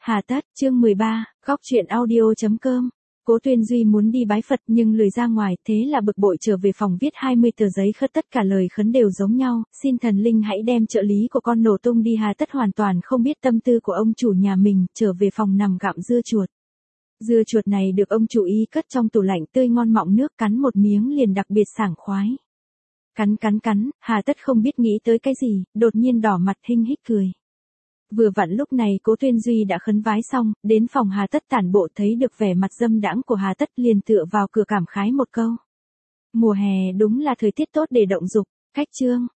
Hà tất, chương 13, góc truyện audio.com. Cố Tuyên Duy muốn đi bái Phật nhưng lười ra ngoài, thế là bực bội trở về phòng viết 20 tờ giấy khất, tất cả lời khấn đều giống nhau, xin thần linh hãy đem trợ lý của con nổ tung đi. Hà tất hoàn toàn không biết tâm tư của ông chủ nhà mình, trở về phòng nằm gặm dưa chuột. Dưa chuột này được ông chủ y cất trong tủ lạnh tươi ngon mọng nước, cắn một miếng liền đặc biệt sảng khoái. Cắn, Hà tất không biết nghĩ tới cái gì, đột nhiên đỏ mặt hinh hích cười. Vừa vặn lúc này Cố Tuyên Duy đã khấn vái xong, đến phòng Hà tất tản bộ thấy được vẻ mặt dâm đãng của Hà tất liền tựa vào cửa cảm khái một câu. Mùa hè đúng là thời tiết tốt để động dục, cách chương.